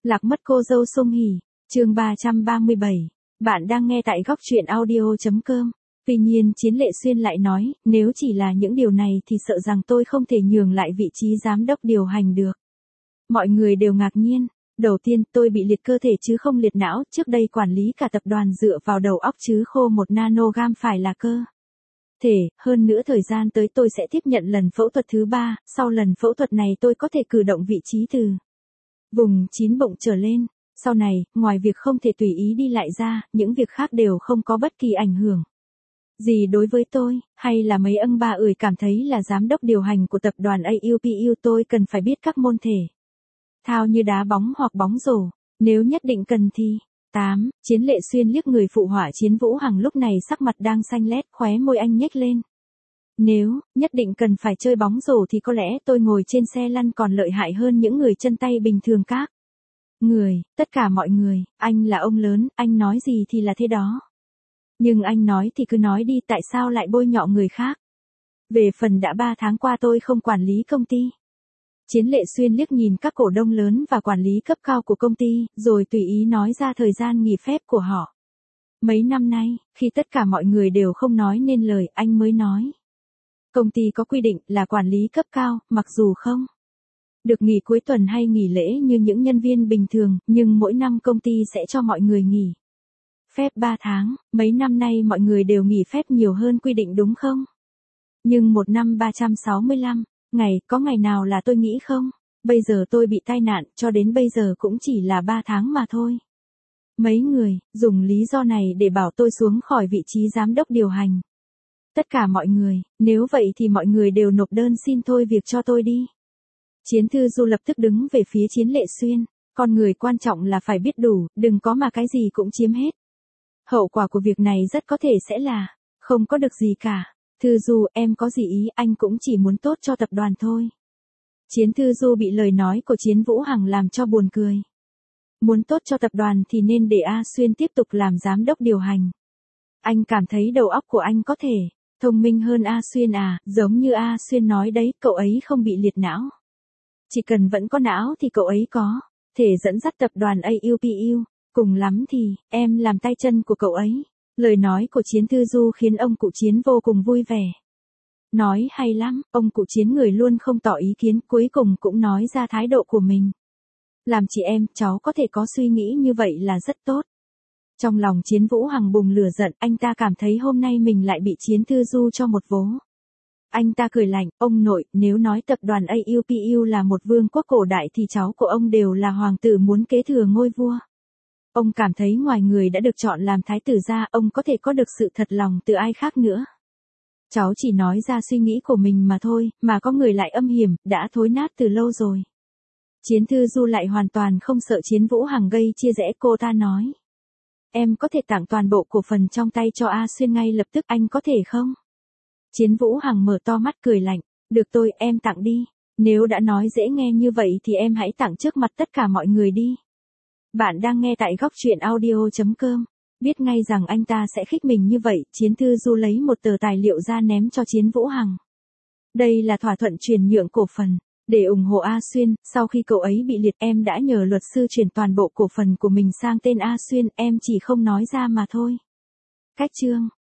Lạc mất cô dâu Song Hỷ, chương 337. Bạn đang nghe tại góc truyện audio.com. Tuy nhiên Chiến Lệ Xuyên lại nói, nếu chỉ là những điều này thì sợ rằng tôi không thể nhường lại vị trí giám đốc điều hành được. Mọi người đều ngạc nhiên. Đầu tiên, tôi bị liệt cơ thể chứ không liệt não, trước đây quản lý cả tập đoàn dựa vào đầu óc chứ khô một nanogam phải là cơ thể, hơn nữa thời gian tới tôi sẽ tiếp nhận lần phẫu thuật thứ 3, sau lần phẫu thuật này tôi có thể cử động vị trí từ vùng 9 bụng trở lên. Sau này, ngoài việc không thể tùy ý đi lại ra, những việc khác đều không có bất kỳ ảnh hưởng gì đối với tôi, hay là mấy ông bà ơi cảm thấy là giám đốc điều hành của tập đoàn AUPU tôi cần phải biết các môn thể thao như đá bóng hoặc bóng rổ, nếu nhất định cần thì. 8. Chiến Lệ Xuyên liếc người phụ họa Chiến Vũ Hằng lúc này sắc mặt đang xanh lét, khóe môi anh nhếch lên. Nếu nhất định cần phải chơi bóng rổ thì có lẽ tôi ngồi trên xe lăn còn lợi hại hơn những người chân tay bình thường các người, tất cả mọi người, anh là ông lớn, anh nói gì thì là thế đó. Nhưng anh nói thì cứ nói đi, tại sao lại bôi nhọ người khác? Về phần đã 3 tháng qua tôi không quản lý công ty. Chiến Lệ Xuyên liếc nhìn các cổ đông lớn và quản lý cấp cao của công ty, rồi tùy ý nói ra thời gian nghỉ phép của họ. Mấy năm nay, khi tất cả mọi người đều không nói nên lời, anh mới nói. Công ty có quy định là quản lý cấp cao, mặc dù không được nghỉ cuối tuần hay nghỉ lễ như những nhân viên bình thường, nhưng mỗi năm công ty sẽ cho mọi người nghỉ phép 3 tháng, mấy năm nay mọi người đều nghỉ phép nhiều hơn quy định đúng không? Nhưng một năm 365 ngày, có ngày nào là tôi nghĩ không? Bây giờ tôi bị tai nạn, cho đến bây giờ cũng chỉ là 3 tháng mà thôi. Mấy người, dùng lý do này để bảo tôi xuống khỏi vị trí giám đốc điều hành. Tất cả mọi người, nếu vậy thì mọi người đều nộp đơn xin thôi việc cho tôi đi. Chiến Thư Du lập tức đứng về phía Chiến Lệ Xuyên. Con người quan trọng là phải biết đủ, đừng có mà cái gì cũng chiếm hết. Hậu quả của việc này rất có thể sẽ là không có được gì cả. Thư Du, em có gì ý, anh cũng chỉ muốn tốt cho tập đoàn thôi. Chiến Thư Du bị lời nói của Chiến Vũ Hằng làm cho buồn cười. Muốn tốt cho tập đoàn thì nên để A Xuyên tiếp tục làm giám đốc điều hành. Anh cảm thấy đầu óc của anh có thể thông minh hơn A Xuyên à, giống như A Xuyên nói đấy, cậu ấy không bị liệt não. Chỉ cần vẫn có não thì cậu ấy có thể dẫn dắt tập đoàn AUPU, cùng lắm thì em làm tay chân của cậu ấy. Lời nói của Chiến Thư Du khiến ông cụ Chiến vô cùng vui vẻ. Nói hay lắm, ông cụ Chiến người luôn không tỏ ý kiến, cuối cùng cũng nói ra thái độ của mình. Làm chị em, cháu có thể có suy nghĩ như vậy là rất tốt. Trong lòng Chiến Vũ Hằng bùng lửa giận, anh ta cảm thấy hôm nay mình lại bị Chiến Thư Du cho một vố. Anh ta cười lạnh, ông nội, nếu nói tập đoàn AUPU là một vương quốc cổ đại thì cháu của ông đều là hoàng tử muốn kế thừa ngôi vua. Ông cảm thấy ngoài người đã được chọn làm thái tử ra, ông có thể có được sự thật lòng từ ai khác nữa. Cháu chỉ nói ra suy nghĩ của mình mà thôi, mà có người lại âm hiểm, đã thối nát từ lâu rồi. Chiến Thư Du lại hoàn toàn không sợ Chiến Vũ Hằng gây chia rẽ, cô ta nói. Em có thể tặng toàn bộ cổ phần trong tay cho A Xuyên ngay lập tức, anh có thể không? Chiến Vũ Hằng mở to mắt cười lạnh, được tôi, em tặng đi. Nếu đã nói dễ nghe như vậy thì em hãy tặng trước mặt tất cả mọi người đi. Bạn đang nghe tại góc truyện audio.com. Biết ngay rằng anh ta sẽ khích mình như vậy, Chiến Thư Du lấy một tờ tài liệu ra ném cho Chiến Vũ Hằng. Đây là thỏa thuận chuyển nhượng cổ phần. Để ủng hộ A Xuyên, sau khi cậu ấy bị liệt em đã nhờ luật sư chuyển toàn bộ cổ phần của mình sang tên A Xuyên, em chỉ không nói ra mà thôi. Cách chương